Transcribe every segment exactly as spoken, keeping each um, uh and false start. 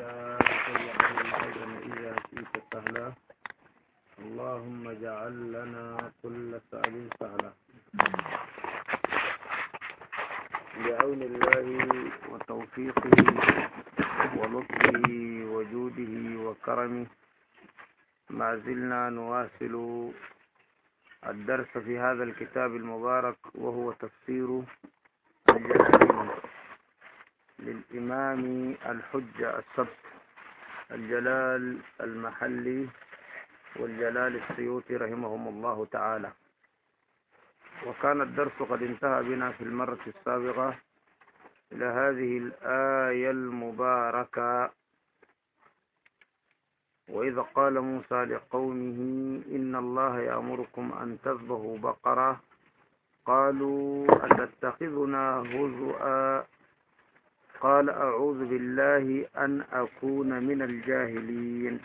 لا تجعل الحزن إذا شئت سهلا. اللهم اجعل لنا كل سهل سهلا بعون الله وتوفيقه ولطفه وجوده وكرمه. ما زلنا نواصل الدرس في هذا الكتاب المبارك وهو تفسير الجلالين للإمام الحجة السبت الجلال المحلي والجلال السيوطي رحمهم الله تعالى. وكان الدرس قد انتهى بنا في المرة السابقة إلى هذه الآية المباركة: وإذا قال موسى لقومه إن الله يأمركم أن تذبحوا بقرة قالوا أتتخذنا هزؤا قال أعوذ بالله أن أكون من الجاهلين.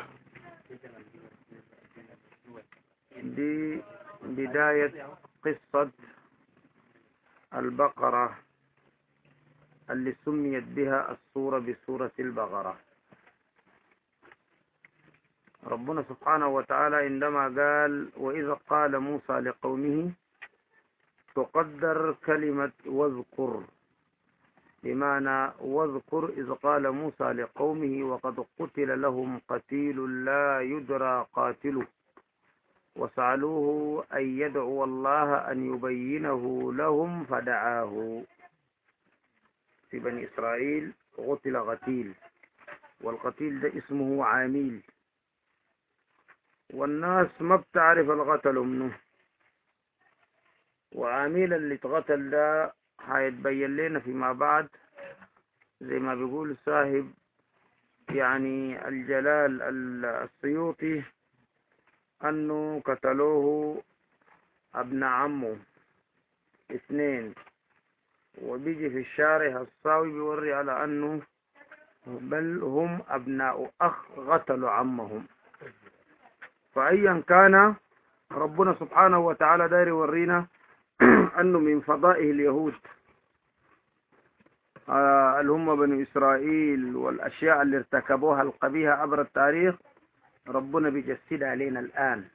دي بداية قصة البقرة اللي سميت بها السورة بسورة البقرة. ربنا سبحانه وتعالى عندما قال وإذا قال موسى لقومه تقدر كلمة واذكر، بمعنى واذكر إذ قال موسى لقومه وقد قتل لهم قتيل لا يدرى قاتله وسألوه أن يدعو الله أن يبينه لهم فدعاه. في بني إسرائيل قتل قتيل، والقتيل ده اسمه عاميل، والناس ما بتعرف القتل منه. وعاميل اللي اتقتل ده هيتبين لنا فيما بعد، زي ما بيقول صاحب يعني الجلال السيوطي أنه قتلوه ابن عمه اثنين، وبيجي في الشارع الصاوي بيوري على أنه بل هم أبناء أخ قتلوا عمهم. فأيا كان ربنا سبحانه وتعالى داير يورينا أنه من فضائه اليهود آه اللي هم بني إسرائيل والأشياء اللي ارتكبوها القبيحة عبر التاريخ ربنا بيجسد علينا الآن.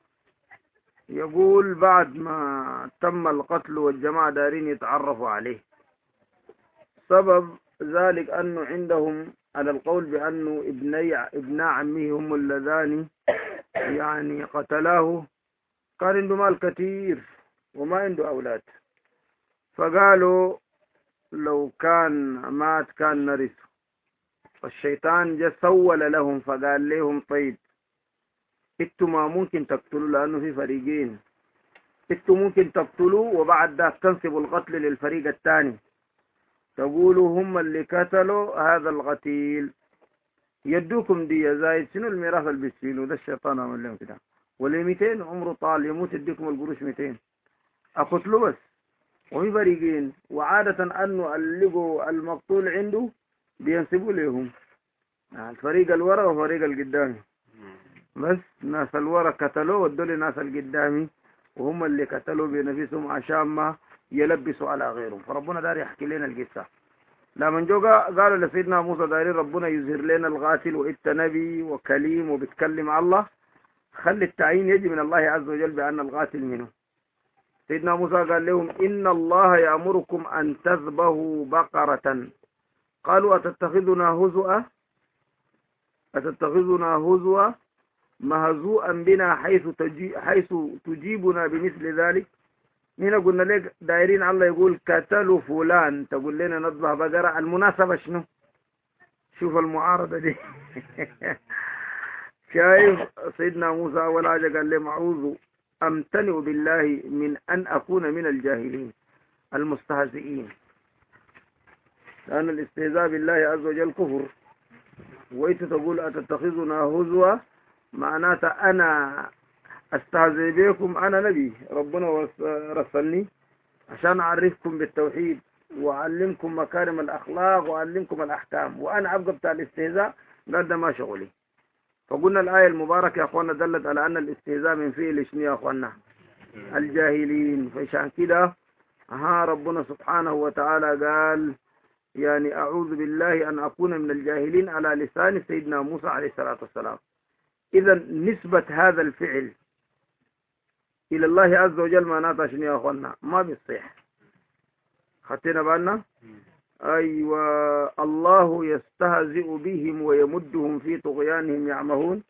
يقول بعد ما تم القتل والجماعة دارين يتعرفوا عليه، سبب ذلك أنه عندهم على القول بأنه ابني ابن عمه هم اللذان يعني قتلاه، كان عنده مال كثير وما عنده أولاد، فقالوا لو كان مات كان نرثه. فالشيطان جاء سول لهم فقال لهم طيب انتم ما ممكن تقتلوا لأنه في فريقين، انتم ممكن تقتلوا وبعد ذلك تنسبوا القتل للفريق الثاني، تقولوا هم اللي قتلوا هذا القتيل، يدوكم دي زايد شنو الميراث اللي بيسيلوا ده. الشيطان عمل لهم كده، واللي مئتين عمره طال يموت يديكم القروش مئتين اقتلوا بس. وفي فريقين، وعادة انه اللقوا المقتول عنده بينسبوا لهم الفريق الورا وفريق القدامي، بس ناس الورا قتلوا ودول ناس القدامي وهم اللي قتلوا بنفسهم عشان ما يلبسوا على غيرهم. فربنا دار يحكي لنا القصة. لما جوجا قالوا لسيدنا موسى دارين ربنا يظهر لنا القاتل وإنت نبي وكليم وبتكلم على الله، خلي التعيين يجي من الله عز وجل بأن القاتل منه. سيدنا موسى قال لهم إن الله يأمركم أن تذبحوا بقرة قالوا أتتخذنا هزؤا أتتخذنا هزؤا مهزوءا بنا حيث تجي حيث تجيبنا بمثل ذلك. هنا قلنا لك دايرين الله يقول قتلوا فلان تقول لنا نذبح بقرة، المناسبة شنو؟ شوف المعارضة دي. شايف سيدنا موسى أول حاجة قال لهم أعوذ أمتنع بالله من أن أكون من الجاهلين المستهزئين، لأن الاستهزاء بالله عز وجل كفر. وإنت تقول أتتخذنا هزوا معناتها أنا أستهزئ بكم، أنا نبي ربنا رسلني عشان أعرفكم بالتوحيد وأعلمكم مكارم الأخلاق وأعلمكم الأحكام، وأنا أبقى بتاع الاستهزاء قال ده ما شغلي. فقلنا الآية المباركة يا أخوانا دلت على أن الاستهزاء من فيه شنو يا أخوانا؟ الجاهلين. فعشان كده ها ربنا سبحانه وتعالى قال يعني أعوذ بالله أن أكون من الجاهلين على لسان سيدنا موسى عليه الصلاة والسلام. إذا نسبة هذا الفعل إلى الله عز وجل معناتها شنو يا أخوانا؟ ما بيصيح. خدتنا بالنا؟ أيوة. الله يستهزئ بهم ويمدهم في طغيانهم يعمهون.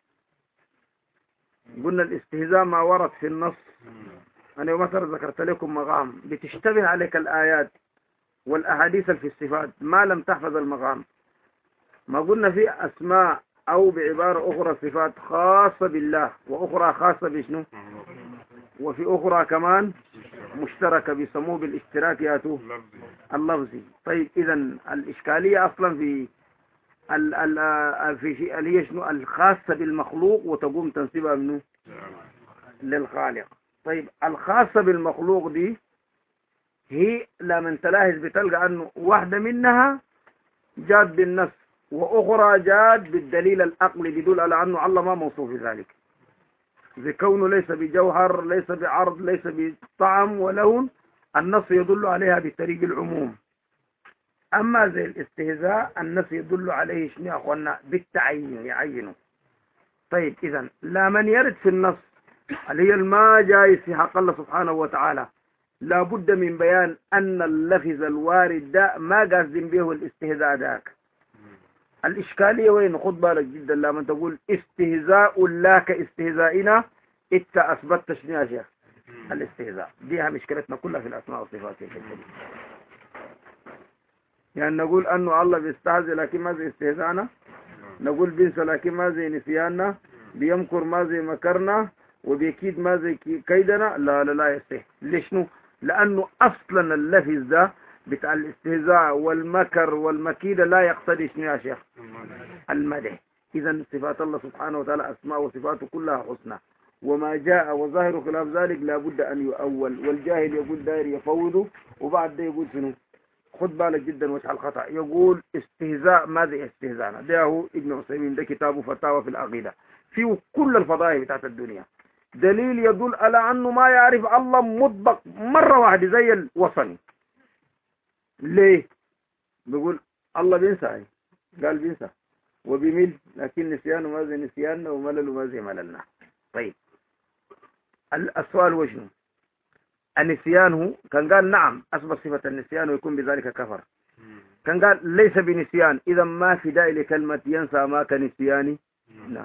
قلنا الاستهزاء ما ورد في النص. أنا مثلا ذكرت لكم مقام بتشتبه عليك الآيات والأحاديث في الصفات ما لم تحفظ المقام. ما قلنا في أسماء أو بعبارة أخرى صفات خاصة بالله وأخرى خاصة بشنو، وفي أخرى كمان مشتركة بيسموه بالاشتراك ياتو اللفظي. طيب إذا الإشكالية أصلا في ال ال في شيء اللي هي شنو الخاصة بالمخلوق وتقوم تنسبها منه للخالق. طيب الخاصة بالمخلوق دي هي لما تلاحظ بتلقى أنه واحدة منها جاد بالنص وأخرى جاد بالدليل العقلي بيدل على أنه الله ما موصوف بذلك، بكونه ليس بجوهر ليس بعرض ليس بطعم ولون، النص يدل عليها بطريق العموم. أما زي الاستهزاء النص يدل عليه شنو يا أخوانا بالتعيين يعينه. طيب إذا لا من يرد في النص اللي هي الما جايز في حق الله سبحانه وتعالى لابد من بيان أن اللفظ الوارد ده ما قاصدين به الاستهزاء ذاك. الإشكالية وين؟ خد بالك جدا لما تقول استهزاء لا كاستهزائنا انت أثبتت شنو يا شيخ الاستهزاء. ديها مشكلتنا كلها في الأسماء والصفات. يعني نقول أنه الله بيستهزئ لكن ما زي استهزاءنا، نقول بينسى لكن ما زي نسياننا، بيمكر ما زي مكرنا، وبيكيد ما زي كيدنا. لا لا لا يستهزئ. ليش نو؟ لأنه أصلا اللفظ ده بتاع الاستهزاء والمكر والمكيدة لا يقتضي شنو يا شيخ المدح. إذا صفات الله سبحانه وتعالى أسماء وصفاته كلها حسنى، وما جاء وظاهر خلاف ذلك لابد أن يؤول. والجاهل يقول داير يفوضه وبعد ده يقول شنو؟ خد بالك جدا وش الخطأ. يقول استهزاء ماذا استهزاءنا؟ ده هو ابن عثيمين ده كتابه فتاوى في العقيدة فيه كل الفضائل بتاعت الدنيا دليل يدل على أنه ما يعرف الله مطبق مرة واحدة زي الوصني. ليه؟ بيقول الله بينسى، قال بينسى وبيمل لكن نسيانه ما زي نسياننا وملله ما زي مللنا. طيب السؤال هو شنو؟ النسيان هو كان قال نعم أثبت صفة النسيان ويكون بذلك كفر. كان قال ليس بنسيان إذا ما في داعي لكلمة ينسى ما كنسياني. نعم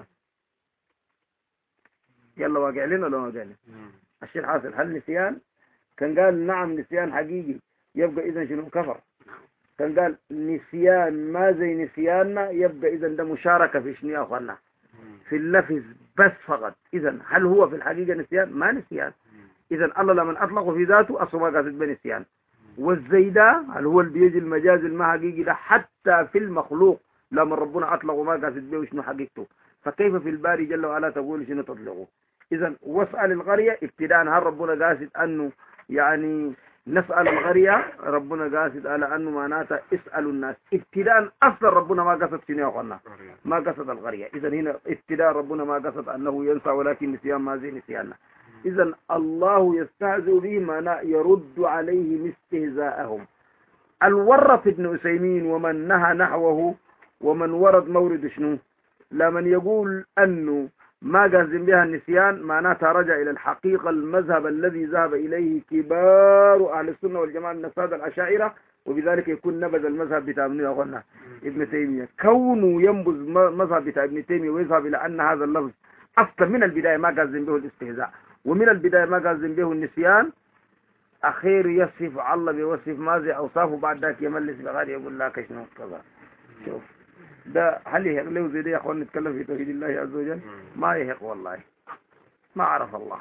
يلا واقع لنا ولا واقع لنا؟ الشيء الحاصل هل نسيان؟ كان قال نعم نسيان حقيقي يبقى إذا شنو كفر. كان قال نسيان ما زي نسياننا يبقى إذا ده مشاركة في شنو يا أخوانا في اللفظ بس فقط. إذا هل هو في الحقيقة نسيان؟ ما نسيان. إذا الله لمن أطلقه في ذاته أصلا ما قاصد بنسيان. والزيدة هل هو اللي بيجي المجاز الما حقيقي ده حتى في المخلوق لما ربنا أطلقه ما قاصد به وشنو حقيقته، فكيف في الباري جل وعلا تقول شنو تطلقه؟ إذا واسأل القرية ابتداء هل ربنا قاصد أنه يعني نسأل القرية ربنا قاصد على أنه معناته اسألوا الناس ابتداء. أصلا ربنا ما قصد شنو يا أخوانا ما قصد القرية. إذا هنا ابتداء ربنا ما قصد أنه ينسى ولكن نسيان ما زي نسياننا. إذا الله يستهزئ به معناه يرد عليهم استهزاءهم. الورط ابن عثيمين ومن نهى نحوه ومن ورد مورد شنو لمن يقول أنه ما قصد بها النسيان معناتها رجع إلى الحقيقة المذهب الذي ذهب إليه كبار أهل السنة والجماعة من السادة الأشاعرة، وبذلك يكون نبذ المذهب بتاع ابن تيمية. كونه ينبذ مذهب بتاع ابن تيمية ويذهب إلى أن هذا اللفظ أصلا من البداية ما قصد به الاستهزاء ومن البداية ما قصد به النسيان، أخير يصف الله بيوصف ماذا أوصافه بعد ذاك يملس بغير يقول لك شنو كذا. شوف ده هل يهق له زي ده يا أخوان نتكلم في توحيد الله عز وجل؟ ما يهق والله ما عرف الله.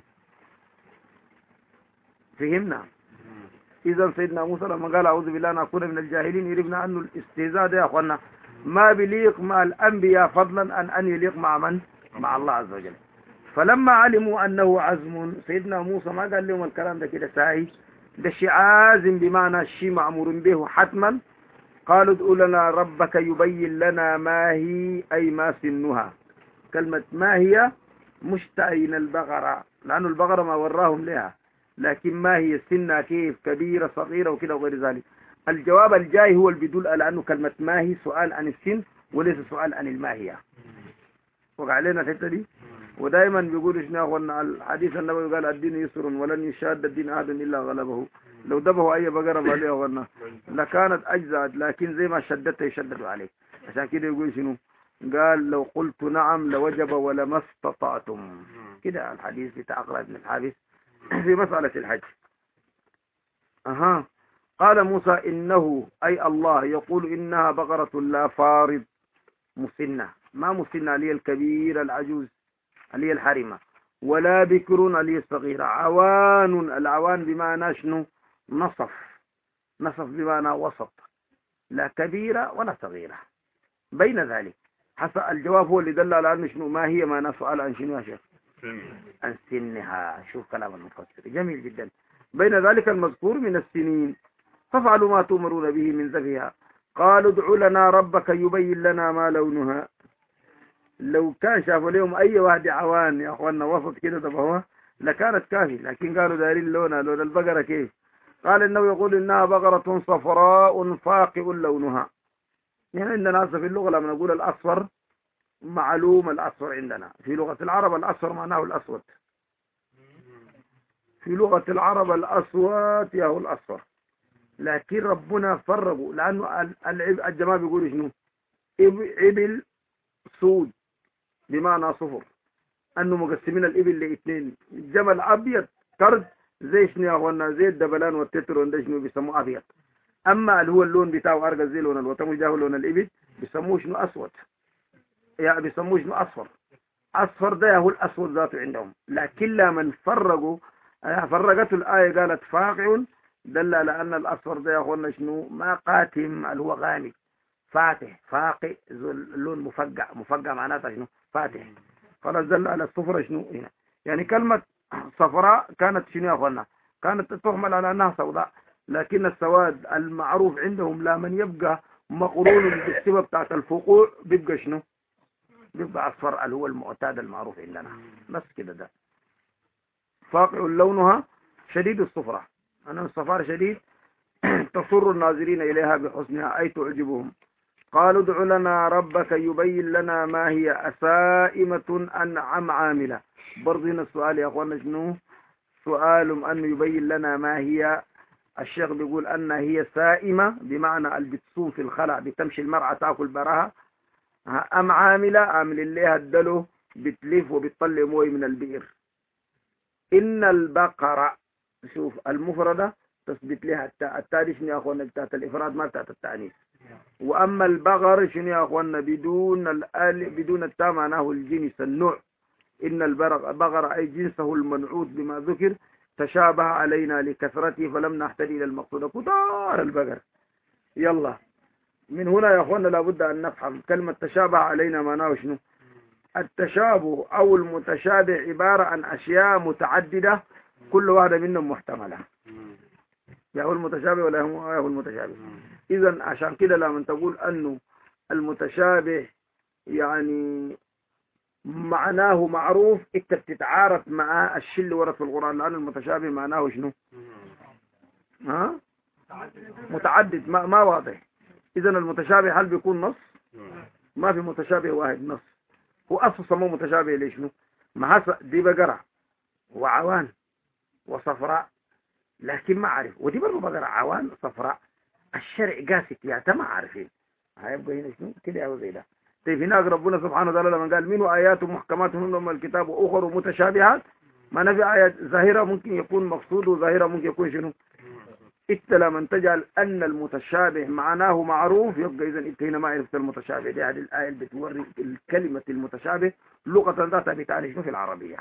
فهمنا؟ إذا سيدنا موسى لما قال أعوذ بالله أن أكون من الجاهلين يريبنا أنه الاستهزاء ده يا أخوانا ما بليق مع الأنبياء فضلا أن أن يليق مع من؟ مع الله عز وجل. فلما علموا أنه عزم سيدنا موسى ما قال لهم الكلام ده كده ساي ده شيء عازم بمعنى الشيء مأمور به حتما. قالوا ادعوا لنا ربك يبين لنا ما هي أي ما سنها. كلمة ما هي مش تعين البقرة لأن البقرة ما وراهم لها، لكن ما هي سنها كيف كبيرة صغيرة وكده وغير ذلك. الجواب الجاي هو اللي بيدل على أنه كلمة ما هي سؤال عن السن وليس سؤال عن الماهية. وقع علينا الحتة دي. ودائما بيقول إيش ناخذ الحديث النبوي قال الدين يسر ولن يشاد الدين أحد إلا غلبه. لو دبه أي بقرة عليه وغنى لكانت أجزاء، لكن زي ما شدته يشددوا عليه. عشان كده يقول شنو؟ قال لو قلت نعم لوجب ولما استطعتم. كده الحديث بتاع عقرة بن الحابس في مسألة الحج. أها. قال موسى إنه أي الله يقول إنها بقرة لا فارض مسنة، ما مسنة اللي هي الكبيرة العجوز اللي هي الحرمة، ولا بكر اللي هي الصغيرة، عوان. العوان بمعنى شنو؟ نصف. نصف بمعنى وسط، لا كبيرة ولا صغيرة، بين ذلك. حسب الجواب هو اللي دل على أنه شنو ما هي، ما نسأل عن شنو يا شيخ؟ عن سنها. شوف كلام المفسر جميل جدا. بين ذلك المذكور من السنين فافعلوا ما تؤمرون به من ذبحها. قالوا ادع لنا ربك يبين لنا ما لونها. لو كان شافوا لهم اي واحد عوان يا اخوانا وسط كده ذبحوها لكانت كافي، لكن قالوا دايرين لونها لون البقرة كيف؟ قال انه يقول انها بقرة صفراء فاقع لونها. يعني عندنا في اللغة لما نقول الاصفر معلوم، الاصفر عندنا في لغة العرب الاصفر معناه الاسود، في لغة العرب الاسود ياهو الاصفر، لكن ربنا فرقوا لانه الجماعة بيقولوا شنو؟ ابل سود بمعنى صفر، انه مقسمين الابل لاثنين، جمل ابيض كرد زي شنو يا اخوانا؟ زي الدبلان والتتر ده شنو بيسموه ابيض. اما اللي هو اللون بتاعه ارجل زي لون الوطن وجاه لون الابل بيسموه شنو؟ اسود، يعني بيسموه شنو؟ اصفر. اصفر ده هو الاسود ذاته عندهم. لكن لما فرقوا فرقته الايه قالت فاقع، دل على ان الاصفر ده يا اخوانا شنو؟ ما قاتم اللي هو غامق، فاتح فاقع اللون مفقع. مفقع معناتها شنو؟ فاتح. خلاص دل على الصفرة شنو هنا. يعني كلمة صفراء كانت شنو يا اخوانا؟ كانت تحمل على انها سوداء، لكن السواد المعروف عندهم لا من يبقى مقرون بالصفة بتاعت الفقوع بيبقى شنو؟ بيبقى اصفر اللي هو المعتاد المعروف عندنا. بس كده ده فاقع لونها شديد الصفرة، انا الصفار شديد تصر الناظرين اليها بحسنها اي تعجبهم. قالوا ادع لنا ربك يبين لنا ما هي أسائمة أنعم عاملة. برضه هنا السؤال يا أخوانا شنو؟ سؤال أن يبين لنا ما هي. الشيخ بيقول أن هي سائمة بمعنى اللي بتصوم في الخلع، بتمشي المرأة تأكل براها. أم عاملة، عامل اللي هدله بتلف وبتطلع موي من البئر. إن البقرة، شوف المفردة تثبت لها التاء، التاء دي شنو يا أخوانا؟ بتاعت الإفراد ما بتاعت التأنيث. واما البقر شنو يا اخوانا؟ بدون الال بدون التاء معناه الجنس النوع. ان البقر اي جنسه المنعوت بما ذكر تشابه علينا لكثرته فلم نحتدي الى المقصود. كتار البقر. يلا من هنا يا اخوانا لابد ان نفهم كلمه تشابه علينا معناه شنو. التشابه او المتشابه عباره عن اشياء متعدده كل واحده منهم محتمله. يا هو المتشابه ولا هو المتشابه؟ إذا عشان كده لما تقول أنه المتشابه يعني معناه معروف، انت بتتعارف مع الشيء اللي ورد في القرآن، لأن المتشابه معناه شنو؟ ها؟ متعدد، ما, ما واضح. إذا المتشابه هل بيكون نص؟ ما في متشابه واحد نص. هو أصل سموه متشابه ليش شنو؟ ما دي بقرة وعوان وصفراء، لكن ما عارف، ودي برضه بقرة عوان صفراء، الشرع قاسي يا ما عارفين. هيبقى هنا شنو كده يا زي ده. طيب هناك ربنا سبحانه وتعالى لما قال منه آيات محكمات هن أم الكتاب وأخر متشابهات، ما نفي آيات ظاهرة ممكن يكون مقصود وظاهرة ممكن يكون شنو. إنت لما تجعل أن المتشابه معناه معروف يبقى إذا إنت هنا ما عرفت المتشابه. دي هذه الآية اللي بتوري الكلمة المتشابه لغة ذاتها بتعني شنو في العربية.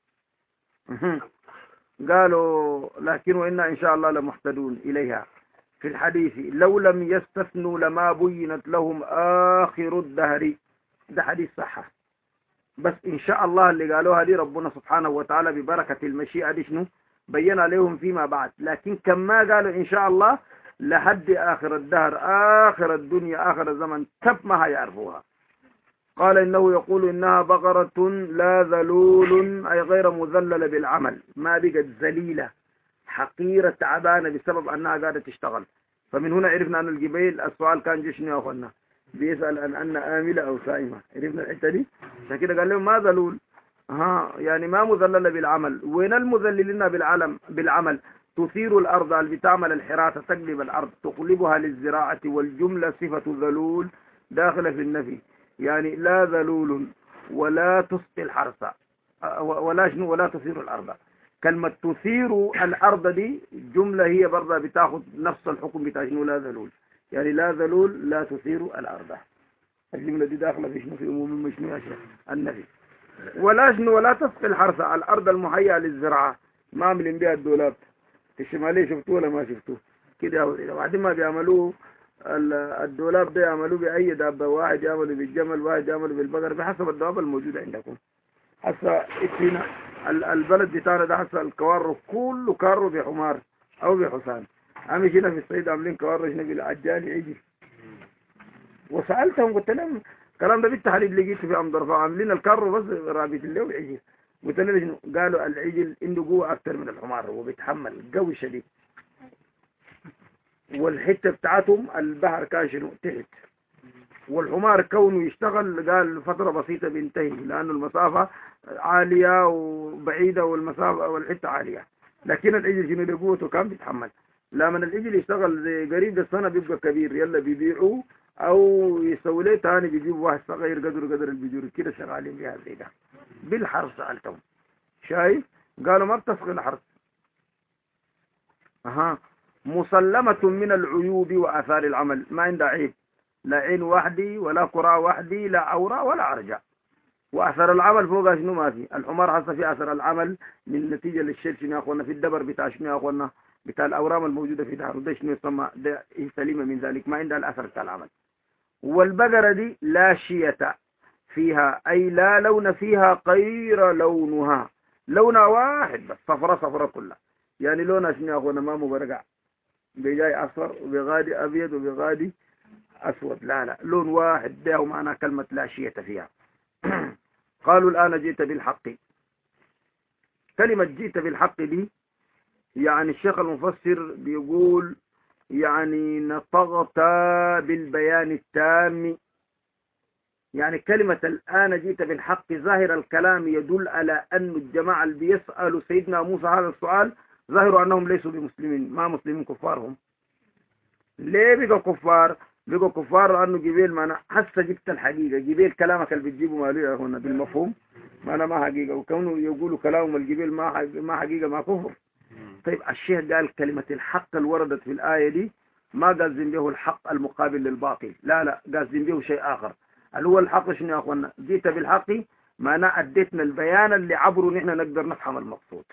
قالوا لكن وإنا إن شاء الله لمحتدون إليها في الحديث لو لم يستثنوا لما بينت لهم آخر الدهر. ده حديث صحة، بس إن شاء الله اللي قالوها دي ربنا سبحانه وتعالى ببركة المشيئة دي شنو بين عليهم فيما بعد. لكن كما قالوا إن شاء الله لحد آخر الدهر، آخر الدنيا، آخر الزمن، كب ما هيعرفوها. قال إنه يقول إنها بقرة لا ذلول أي غير مذللة بالعمل، ما بقت ذليلة حقيرة تعبانة بسبب أنها قاعدة تشتغل. فمن هنا عرفنا أن الجبيل السؤال كان جشني يا أخوانا بيسأل أن أن آملة أو سائمة، عرفنا الحتة دي. عشان كده قال لهم ما ذلول، ها يعني ما مذللة بالعمل. وين المذللين بالعلم بالعمل؟ تثير الأرض اللي بتعمل الحراثة، تقلب الأرض تقلبها للزراعة، والجملة صفة ذلول داخلة في النفي، يعني لا ذلول ولا تسقي الحرث ولا شنو ولا تثير الأرض. كلمة تثير الأرض دي جملة هي برضه بتاخذ نفس الحكم بتاع شنو لا ذلول، يعني لا ذلول لا تثير الأرض. الجملة دي داخلة في شنو في عموم شنو يا شيخ النفي. ولا شنو ولا تسقي الحرث، الأرض المهيئة للزراعة ما عاملين بها الدولاب. في الشمالية شفتوه ولا ما شفتوه كده؟ بعدين ما بيعملوه الدولاب ده يعملوه بأي دابة، واحد يعملوا بالجمل، واحد يعملوا بالبقر، بحسب الدواب الموجودة عندكم. هسه هنا البلد بتاعنا ده هسه الكوارو كله كارو بحمار أو بحصان. عامل هنا في الصعيد عاملين كوارو هنا بالعجال عجل. وسألتهم قلت لهم الكلام ده بالتحديد لقيته في أم ضرفة عاملين الكارو بس رابط اللي وعجل. قلت لهم شنو؟ قالوا العجل عنده قوة أكثر من الحمار وبيتحمل قوي شديد. والحتة بتاعتهم البحر كان شنو تحت، والحمار كونه يشتغل قال فترة بسيطة بينتهي لأنه المسافة عالية وبعيدة والمسافة والحتة عالية. لكن العجل شنو اللي قوته كان بيتحمل. لما العجل يشتغل زي قريب السنة بيبقى كبير يلا بيبيعوه أو يسوي له تاني بيجيبوا واحد صغير قدر قدر البجور كده شغالين بها زي ده. بالحرث سألتهم شايف؟ قالوا ما بتسقي الحرث. أها مسلمة من العيوب وآثار العمل، ما عندها عيب، لا عين وحدي ولا قراء وحدي لا عورة ولا أرجع. وأثر العمل فوق شنو ما في. الحمار حصل في أثر العمل من نتيجة للشيل شنو يا أخوانا في الدبر بتاع شنو يا أخوانا بتاع الأورام الموجودة في دهره ده شنو يسمى ده سليمة من ذلك ما عندها الأثر بتاع العمل. والبقرة دي لا شية فيها أي لا لون فيها غير لونها، لونها واحد بس صفرة صفرة كلها، يعني لونها شنو يا أخوانا ما مبرقع بجاي أصفر وبغادي أبيض وبغادي أسود، لا لا لون واحد ده معنى كلمة لا شية فيها. قالوا الآن جئت بالحق. كلمة جئت بالحق دي يعني الشيخ المفسر بيقول يعني نطقت بالبيان التام، يعني كلمة الآن جئت بالحق ظاهر الكلام يدل على أن الجماعة اللي بيسألوا سيدنا موسى هذا السؤال ظاهروا أنهم ليسوا بمسلمين، ما مسلمين كفارهم. ليه بقوا كفار؟ بقوا كفار لأنه جبيل ما أنا حاسة جبت الحقيقة. جبيل كلامك اللي بتجيبه مالوية هنا بالمفهوم ما أنا ما حقيقة، وكونه يقولوا كلامهم الجبيل ما ما حقيقة ما كفر. طيب الشيخ قال كلمة الحق اللي وردت في الآية دي ما قازم به الحق المقابل للباطل، لا لا قازم به شيء آخر. اللي هو الحق شنو يا أخوانا؟ جيت بالحق معناه أديتنا البيان اللي عبره نحن نقدر نفهم المقصود.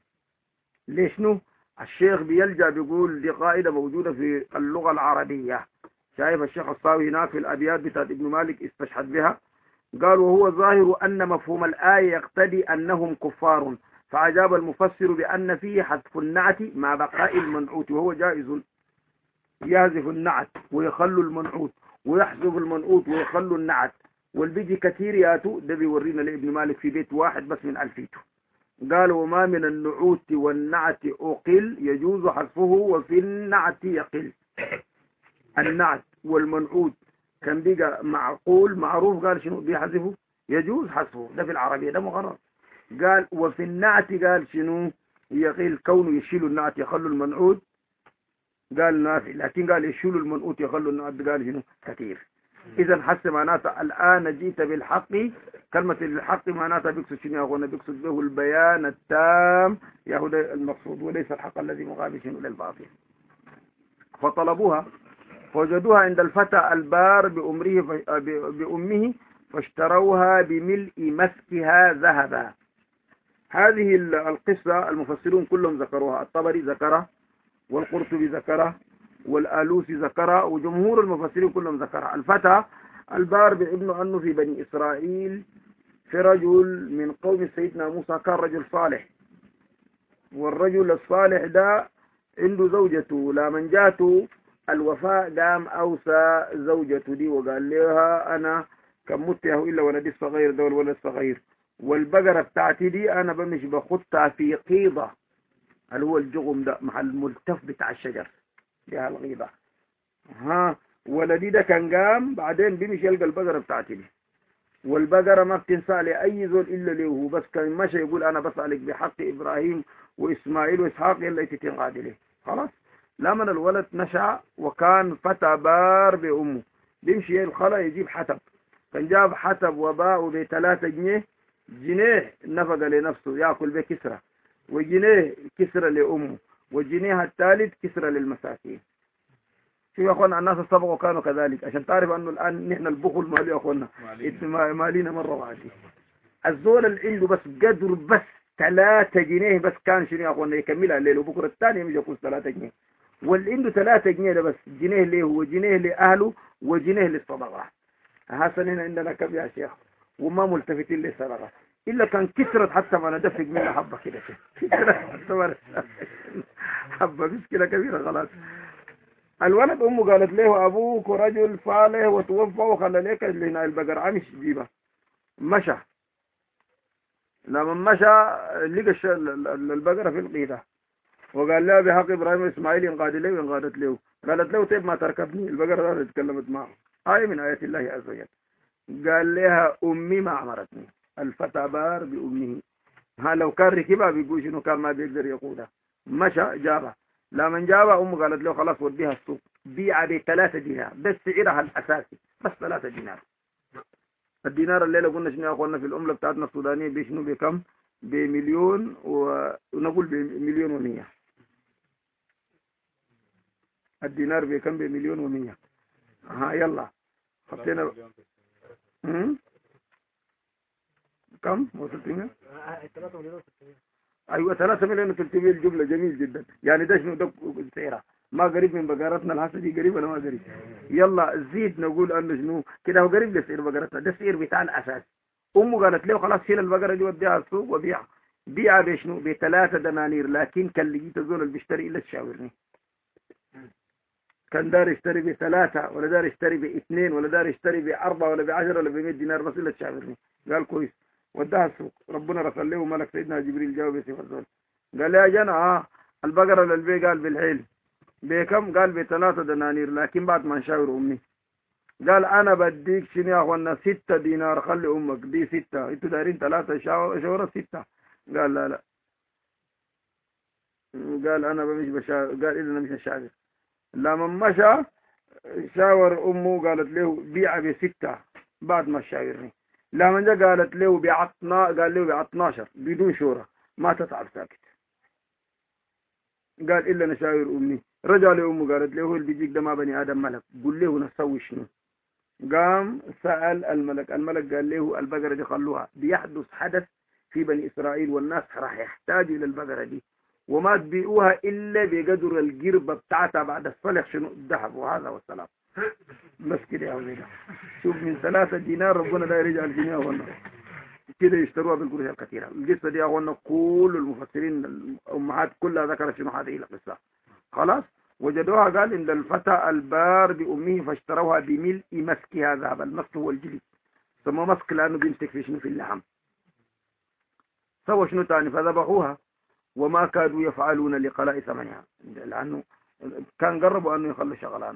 ليش نو؟ الشيخ بيلجأ بيقول دي قاعدة موجودة في اللغة العربية. شايف الشيخ الصاوي هناك في الأبيات بتاعت ابن مالك استشهد بها، قال وهو ظاهر أن مفهوم الآية يقتضي أنهم كفار، فأجاب المفسر بأن فيه حذف النعت مع بقاء المنعوت، وهو جائز. يحذف النعت ويخلوا المنعوت ويحذف المنعوت ويخلوا النعت، والبيجي كثير ياتوا ده بيورينا لابن مالك في بيت واحد بس من ألفيته. قال وما من النعوت والنعت أقل يجوز حذفه وفي النعت يقل. النعت والمنعوت كان بيجا معقول معروف، قال شنو بيحذفه يجوز حذفه، ده في العربية ده مغرر. قال وفي النعت قال شنو يقل، كونه يشيلوا النعت يخلوا المنعوت قال نافع، لكن قال يشيلوا المنعوت يخلوا النعت قال شنو كثير. إذا حس معناتها الآن جئت بالحق، كلمة الحق معناتها بيقصد شنو يا أخوانا؟ بيقصد به البيان التام يا هو ده المقصود، وليس الحق الذي مقابل شنو للباطل. فطلبوها فوجدوها عند الفتى البار بأمره بأمه فاشتروها بملء مسكها ذهبا. هذه القصة المفسرون كلهم ذكروها، الطبري ذكرها والقرطبي ذكرها والآلوسي ذكرها وجمهور المفسرين كلهم ذكرها. الفتى البار بابنه أنه في بني إسرائيل في رجل من قوم سيدنا موسى كان رجل صالح، والرجل الصالح ده عنده زوجته، لمن جاته الوفاء قام أوصى زوجته دي وقال لها أنا كم مت ياهو إلا ولدي الصغير ده والولد الصغير، والبقرة بتاعتي دي أنا بمش بخطها في قيضة اللي هو الجغم ده مع الملتف بتاع الشجر، دي الغيضة، ها ولدي ده كان قام بعدين بيمشي يلقى البقرة بتاعتي دي، والبقرة ما بتنسى لأي زول إلا له هو، بس كان مشى يقول أنا بسألك بحق إبراهيم وإسماعيل وإسحاق إلا تتنقاد له. خلاص لما الولد نشأ وكان فتى بار بأمه، بيمشي الخلا يجيب حتب، كان جاب حتب وباعه بثلاثة جنيه، جنيه نفق لنفسه يأكل به كسرة، وجنيه كسرة لأمه، وجنيه الثالث كسرة للمساكين. شو يا اخوانا الناس السبق كانوا كذلك، عشان تعرف انه الان نحن البخل مالي يا اخوانا مالينا مره واحده. الزول اللي عنده بس قدر بس ثلاثة جنيه بس كان شنو يا اخوانا يكملها الليل، وبكره الثاني يجي يفوز ثلاثة جنيه، واللي عنده ثلاثة جنيه ده بس جنيه له وجنيه لاهله وجنيه للصدقه. هسه هنا عندنا كم يا شيخ وما ملتفتين للصدقه الا كان كسرت حتى ما ندفق منها حبه كده كسرت حبه مشكله كبيره خلاص. الولد امه قالت له ابوك رجل صالح وتوفى وخلى لك هنا البقر عمش جيبه، مشى لما مشى لقى البقره في القيده، وقال لها بحق ابراهيم واسماعيل انقاد له وانقادت له، قالت له طيب ما تركبني، البقره تكلمت معه، آية من آيات الله عز وجل. قال لها امي ما امرتني، الفتى بار بامه، ها لو كان ركبها بيقول شنو كان ما بيقدر يقودها. مشى جابها، لما جابها امه قالت له خلاص وديها السوق بيع بثلاثة دينار، بس سعرها الاساسي بس ثلاثة دينار. الدينار الليله قلنا شنو يا اخوانا في العمله بتاعتنا السودانيه بشنو بكم؟ بمليون ونقول بمليون ومية. الدينار بكم؟ بمليون ومية. ها يلا حطينا هم؟ كم وصلت هنا؟ ايوه ثلاثة مليون وثلاثمية الجمله جميل جدا. يعني ده شنو ده سعرها ما قريب من بقرتنا الهسه دي، قريب ولا ما قريب؟ يلا زيد نقول انه شنو كده هو قريب لسعر بقرتنا، ده السعر بتاع الاساس. امه قالت له خلاص شيل البقره دي وديها السوق وبيع، بيع بشنو؟ بثلاثة دنانير، لكن كان اللي جيت الزول اللي بيشتري الا تشاورني، كان دار يشتري بثلاثة ولا دار يشتري باثنين ولا دار يشتري بأربعة ولا بعشرة ولا بمئة دينار، بس الا تشاورني. قال كويس، وداها السوق، ربنا رسل له ملك سيدنا جبريل جاوب يسيف الزول، قال يا جنا اه البقرة للبي، قال بالحيل بكم؟ قال بثلاثة دنانير، لكن بعد ما نشاور امي. قال انا بديك شنو يا اخوانا؟ ستة دينار، خلي امك دي ستة، انتوا دايرين ثلاثة شاورة ستة. قال لا لا، قال انا مش بشاور، قال اذا انا مش هشاور. لما مشى شاور امه قالت له بيع بستة بعد ما شاورني. لما جاء قالت له بعطنا، قال له بعطناشر بدون شورى، ما تتعب ساكت. قال الا نشاور امي. رجع لامه قالت له هو اللي بيجيك ده ما بني ادم ملك، قل له نسوي شنو. قام سأل الملك، الملك قال له البقرة دي خلوها، بيحدث حدث في بني إسرائيل والناس راح يحتاجوا إلى البقرة دي، وما تبيعوها إلا بقدر القربة بتاعتها بعد الصلح شنو الذهب، وهذا والسلام. بس كده يا وليدة، شوف من ثلاثة دينار ربنا لا يرجع الجنيه والله كده يشتروها بالقروش الكثيرة. القصة دي أخوانا كل المفسرين الأمهات كلها ذكرت شنو هذه القصة. خلاص وجدوها، قال إن الفتى البار بأمه فاشتروها بملء مسكها ذهب. المسك هو الجلد، سموه مسك لأنه بيمسك في شنو؟ في اللحم. سوى شنو تاني؟ فذبحوها وما كادوا يفعلون لقلاء ثمنها، لأنه كان قربوا أنه يخلوا شغلانة،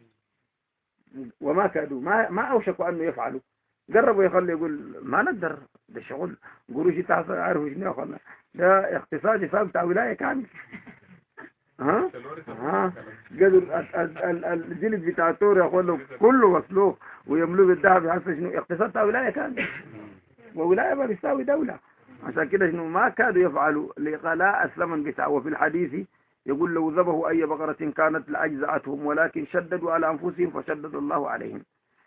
وما كادوا ما ما أوشكوا أنه يفعلوا، قربوا يخلي يقول ما نقدر، ده شغل قروشي تحت عارفوا شنو يا أخوانا، ده اقتصادي فاهم بتاع ولاية كامل. ها ها قدر الجلد بتاع الثور يا اخوانا كله مسلوق ويملوه بالذهب، حتى شنو اقتصاد بتاع ولايه كامله، وولايه ما بيساوي دوله. عشان كده شنو ما كادوا يفعلوا لغلاء الثمن بتاعه. وفي الحديث يقول لو ذبحوا اي بقره كانت لاجزاتهم، ولكن شددوا على انفسهم فشدد الله عليهم.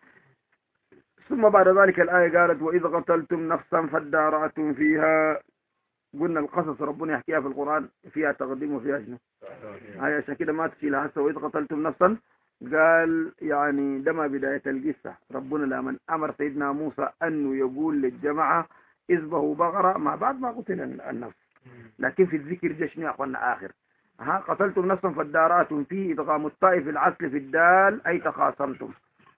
ثم بعد ذلك الايه قالت واذ قتلتم نفسا فادارأتم فيها. قلنا القصص ربنا يحكيها في القرآن فيها تقديم وفيها شنو؟ هاي عشان كده ما تشيلها هسه. وإذ قتلتم نفسا قال يعني ده ما بداية القصة. ربنا لمن أمر سيدنا موسى أنه يقول للجماعة اذبحوا بقرة ما بعد ما قتل النفس، لكن في الذكر جشن يا أخوانا آخر. ها قتلتم نفسا فادارأتم فيه، إدغام الطائف في العسل في الدال أي تخاصمتم.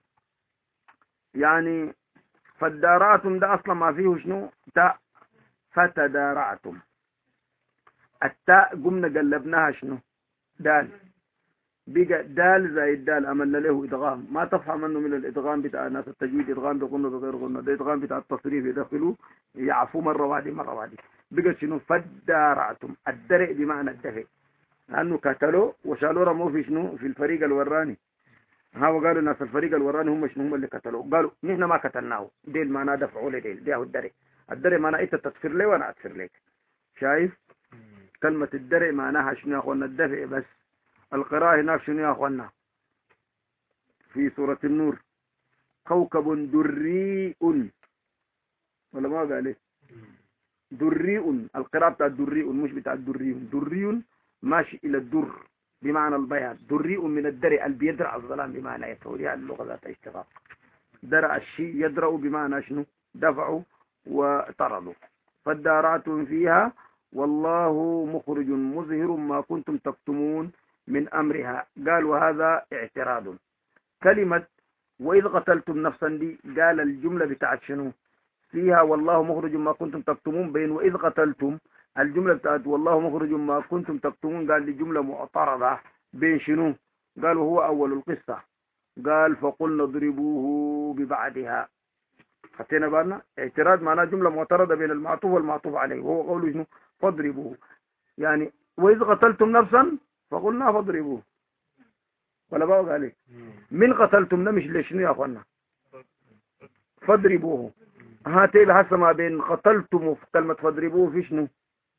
يعني فادارأتم ده أصلا ما فيه شنو؟ تاء، فتدارعتم. التاء قمنا قلبناها شنو؟ دال. بقى دال زي الدال عملنا له إدغام، ما تفهم أنه من الإدغام بتاع ناس التجويد إدغام بغنة بغير غنة، ده إدغام بتاع التصريف يدخلوا يعفو مرة واحدة مرة واحدة. بقى شنو فدارعتم، الدرع بمعنى الدفع، لأنه قتلوا وشالوا رموه في شنو في الفريق الوراني. ها وقالوا الناس الفريق الوراني هم شنو هم اللي قتلوه، قالوا نحن ما قتلناه، ديل معناه دفعوا لي ديل، ده هو الدرع. الدرع معناه أنت تغفر لي وأنا أغفر لك. شايف كلمة الدرع معناها شنو يا أخوانا؟ الدفع بس. القراءة هناك شنو يا أخوانا في سورة النور؟ كوكب دريء، ولا ما قال ايه؟ دريء، القراءة بتاع دريء مش بتاع دريء. دريء ماشي إلى الدر بمعنى البياض، دريء من الدرع اللي بيدرع الظلام بمعنى يتوليها اللغة ذات اشتغال. درع الشيء يدرأ بمعنى شنو؟ دفعوا وطردوا. فادارعتم فيها والله مخرج مظهر ما كنتم تكتمون من أمرها. قال وهذا اعتراض. كلمة وإذ قتلتم نفسا دي قال الجملة بتاعت شنو فيها والله مخرج ما كنتم تكتمون، بين وإذ قتلتم الجملة بتاعت والله مخرج ما كنتم تكتمون قال لي جملة معترضة بين شنو؟ قال وهو أول القصة، قال فقلنا اضربوه ببعدها. خطينا بالنا اعتراض معناه جملة معترضة بين المعطوف والمعطوف عليه، وهو قوله شنو؟ فاضربوه. يعني وإذ قتلتم نفسا فقلنا فاضربوه، ولا بقى عليك من قتلتم ده مش لشنو يا اخوانا؟ فاضربوه. هاتي بحث ما بين قتلتم وفي كلمة فاضربوه في شنو؟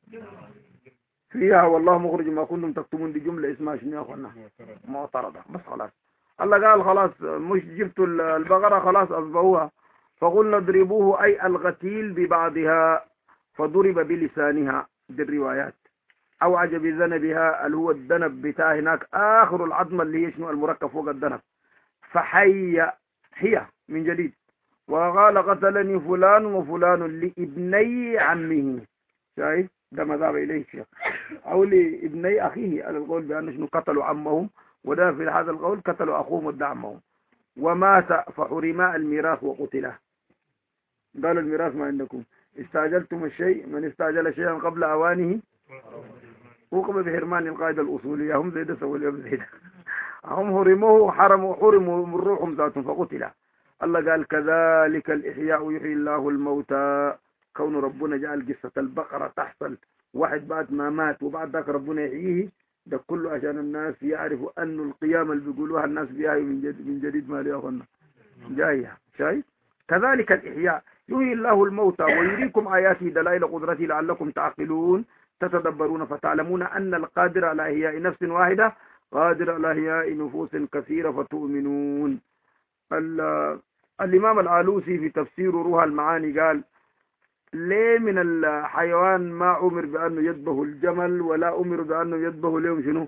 فيها والله مخرج ما كنتم تكتمون، دي جملة اسمها شنو يا اخوانا؟ معترضة. بس خلاص الله قال خلاص مش جبتوا البقرة خلاص اصبحوها. فقلنا اضربوه اي الغتيل ببعضها، فضرب بلسانها. دي الروايات. او عجب ذنبها اللي هو الذنب بتاع هناك اخر العظمه اللي هي شنو المركب فوق الذنب. فحي هي من جديد. وقال قتلني فلان وفلان لابني عمه. شايف ده مذهب اليه الشيخ، او لابني اخيه على القول بان شنو قتلوا عمهم، وده في هذا القول قتلوا اخوهم ودى عمهم. ومات فحرما الميراث وقتله. قال الميراث ما عندكم، استعجلتم الشيء، من استعجل شيئا قبل اوانه وقم بحرمان القاعدة الأصولية. هم زي ده سووا اليوم زي ده، هم حرموه حرموا حرموا من روحهم ذاتهم فقتل. الله قال كذلك الإحياء يحيي الله الموتى. كون ربنا جعل قصة البقرة تحصل واحد بعد ما مات وبعد ذاك ربنا يحييه، ده كله عشان الناس يعرفوا أن القيامة اللي بيقولوها الناس بيها من جديد من جديد ما ليه أخونا جاية. شايف كذلك الإحياء يحيي الله الموتى ويريكم آياته دلائل قدرته لعلكم تعقلون تتدبرون فتعلمون أن القادر على إحياء نفس واحدة قادر على إحياء نفوس كثيرة فتؤمنون. الإمام العالوسي في تفسير روح المعاني قال ليه من الحيوان ما أمر بأنه يذبح الجمل ولا أمر بأنه يذبح اليوم شنو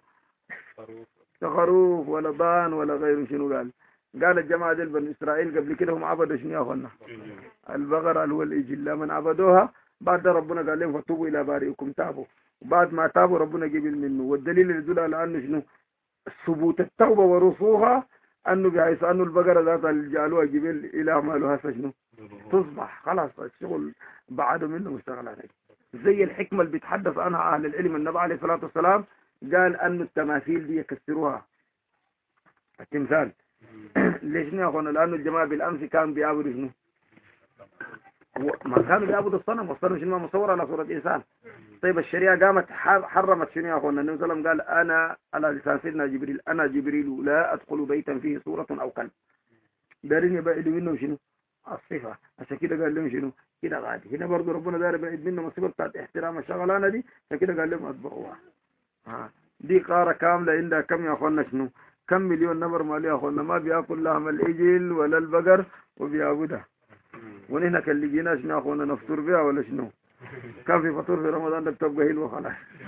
خروف ولا ضان ولا غيره؟ شنو قال؟ قال الجماعة دي بني إسرائيل قبل كده هم عبدوا شنو يا أخوانا؟ البقرة اللي هو الإجل. من عبدوها بعد ربنا قال لهم فتوبوا إلى بارئكم تابوا، وبعد ما تابوا ربنا قبل منه. والدليل اللي يدل على أنه شنو ثبوت التوبة ورسوخها أنه بحيث أنه البقرة ذات اللي جعلوها جبل إلى مالها شنو تصبح خلاص الشغل بعده منه مشتغل عليه. زي الحكمة اللي بيتحدث عنها أهل العلم. النبي عليه الصلاة والسلام قال أن التماثيل دي يكسروها. التمثال ليش يا أخوانا؟ لأنه الجماعة بالأمس كان بيعبدوا شنو؟ ما كانوا بيعبدوا الصنم، والصنم شنو مصور على صورة إنسان. طيب الشريعة قامت حرمت شنو يا أخوانا؟ النبي صلى الله عليه وسلم قال أنا على لسان سيدنا جبريل أنا جبريل لا أدخل بيتا فيه صورة أو كلب. دارين يبعدوا منهم شنو؟ الصفة. عشان كده قال لهم شنو؟ كده غادي. هنا برضه ربنا دار يبعد منهم الصفة بتاعت احترام الشغلانة دي، عشان كده قال لهم أتبعوها. ها دي قارة كاملة عندها كم يا أخوانا شنو؟ كم مليون نفر مالي يا أخوانا ما بيأكل لهم الإجل ولا البقر وبيعبدها. ونحن كان لقينا شنو يا أخوانا نفطر بها ولا شنو؟ كان في فطور في رمضان ده بتبقى هيل وخلاص.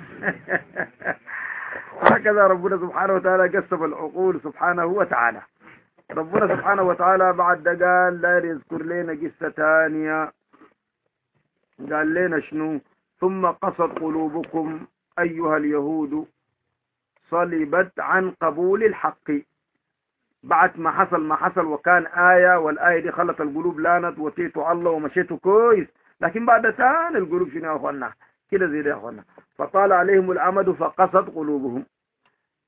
هكذا ربنا سبحانه وتعالى قسم العقول سبحانه وتعالى. ربنا سبحانه وتعالى بعد ده قال لا يذكر لنا قصة ثانية. قال لنا شنو؟ ثم قصد قلوبكم أيها اليهود صلبت عن قبول الحق. بعد ما حصل ما حصل وكان آية، والآية دي خلت القلوب لانت وتيتوا الله ومشيتوا كويس، لكن بعد ثان القلوب شنو يا أخوانا؟ كده زي ده يا أخوانا. فطال عليهم الأمد فقصد قلوبهم.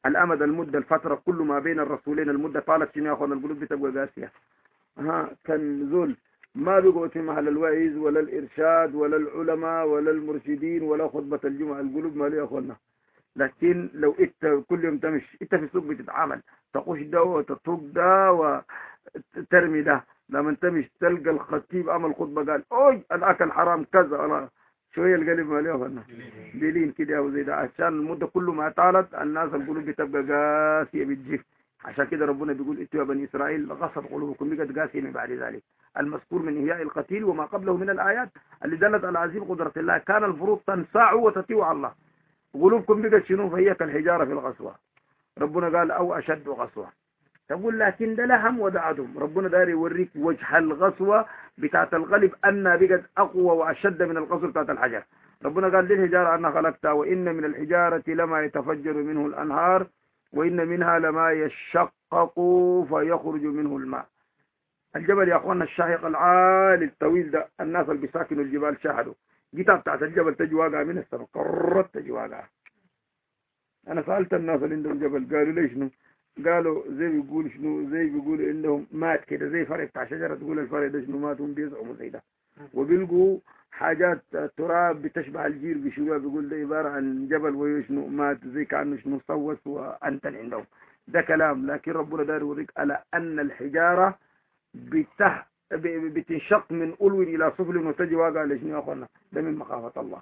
الأمد المدة الفترة كل ما بين الرسولين المدة طالت شنو يا أخوانا القلوب بتبقى قاسية. ها كان زول ما بيقعد في محل الوعيز ولا الإرشاد ولا العلماء ولا المرشدين ولا خطبة الجمعة القلوب ما لي أخوانا. لكن لو انت كل يوم تمشي انت في السوق بتتعامل تخش ده وتترك ده وترمي ده، لما تمشي تلقى الخطيب عمل خطبه قال اوي الاكل حرام كذا، انا شويه القلب ماليه فنا دليل كده وزي ده، عشان المده كل ما طالت الناس القلوب بتبقى قاسيه بتجف. عشان كده ربنا بيقول انتوا يا بني اسرائيل غصب قلوبكم بقت قاسيه من بعد ذلك. المذكور من إهياء القتيل وما قبله من الايات اللي دلت على عظيم قدره الله كان المفروض تنصاعوا وتطيعوا على الله. قلوبكم بقت شنو؟ فهي كالحجارة في الغصوة. ربنا قال أو أشد غصوة. تقول لكن ده لهم وده عدم. ربنا داري يوريك وجه الغصوة بتاعت القلب أنها بقت أقوى وأشد من الغصوة بتاعت الحجر. ربنا قال للحجارة أنها خلقتها وإن من الحجارة لما يتفجر منه الأنهار وإن منها لما يشقق فيخرج منه الماء. الجبل يا أخوانا الشاهق العالي الطويل ده الناس اللي بيساكنوا الجبال شاهدوا جيتها بتاعت الجبل تجي واقعة من السماء قررت تجي واقعة. أنا سألت الناس اللي عندهم جبل قالوا ليش شنو؟ قالوا زي بيقول شنو زي بيقول إنهم مات كده زي فرع بتاع شجرة تقول الفرع ده شنو مات هم بيزعموا زي ده، وبيلقوا حاجات تراب بتشبه الجير بيشوفها بيقول ده عبارة عن جبل ويشنو مات زي كأنه شنو صوص وأنتن عندهم. ده كلام، لكن ربنا دار يوريك على أن الحجارة بتح بتنشق من ألو إلى سفل وتجي واقع لشنو يا أخوانا؟ ده من مخافة الله.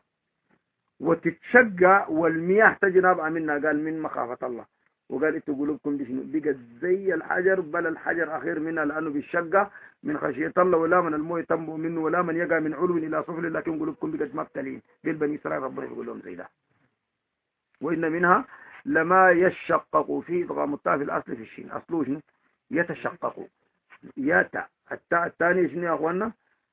وتتشجع والمياه تجي نابعة منها قال من مخافة الله. وقال انتوا قلوبكم دي شنو؟ بقت زي الحجر، بل الحجر أخير منها لأنه بيتشجع من خشية الله، ولا من المويه تنبو منه ولا من يقع من علو إلى سفل، لكن قلوبكم بقت مبتلين. بالبني إسرائيل ربنا يقول لهم زي ده. وإن منها لما يشقق فيه إضغام التاء في الأصل في الشين، أصله شنو؟ يتشقق. يتا التاء الثانية شنو يا أخوانا؟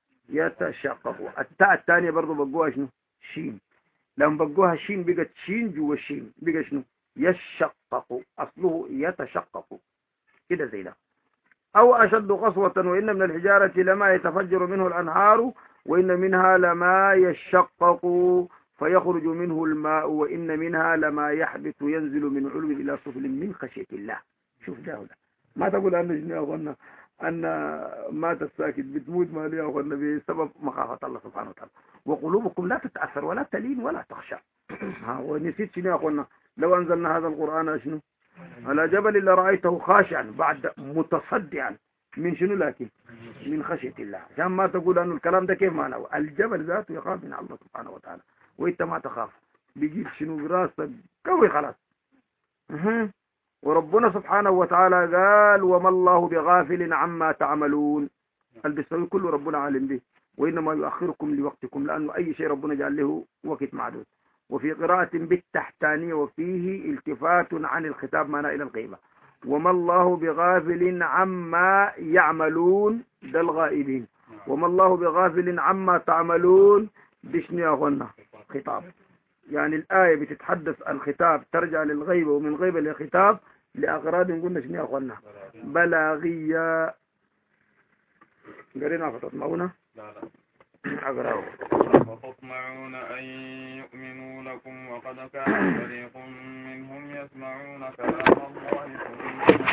يتشقق. التاء الثانية برضو بقوها شنو؟ شين. لما بقوها شين بقت شين جوا الشين بقى شنو؟ يشقق. أصله يتشقق كده زي ده. أو أشد قسوة وإن من الحجارة لما يتفجر منه الأنهار وإن منها لما يشقق فيخرج منه الماء وإن منها لما يحبط ينزل من علو إلى سفل من خشية الله. شوف ده ما تقول أن شنو يا أخوانا أن مات الساكت بتموت ما لي أخوانا بسبب مخافة الله سبحانه وتعالى. وقلوبكم لا تتأثر ولا تلين ولا تخشى. ها ونسيت شنو يا أخوانا؟ لو أنزلنا هذا القرآن شنو على جبل لرأيته خاشعا بعد متصدعا من شنو؟ لكن من خشية الله. عشان ما تقول أن الكلام ده كيف معناه؟ الجبل ذاته يخاف من الله سبحانه وتعالى، وإنت ما تخاف بيجيب شنو براسك قوي خلاص. أه. وربنا سبحانه وتعالى قال وما الله بغافل عما تعملون. البسوي كله ربنا عالم به، وإنما يؤخركم لوقتكم، لأنه أي شيء ربنا جعل له وقت معدود. وفي قراءة بالتحتانية وفيه التفات عن الخطاب معنا إلى الغيبة. وما الله بغافل عما يعملون ده الغائبين، وما الله بغافل عما تعملون بشنو يا أخوانا؟ خطاب. يعني الآية بتتحدث عن خطاب ترجع للغيبة، ومن غيبة لخطاب لأغراض قلنا شنو يا أخوانا؟ بلاغية. قرينا فتطمعون؟ لا لا أقرأه. وتطمعون أن يؤمنوا لكم وقد كان فريق منهم يسمعون كلام الله ثم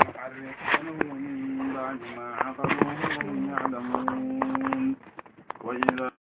يحرفونه من بعد ما عقلوه وهم يعلمون. وإذا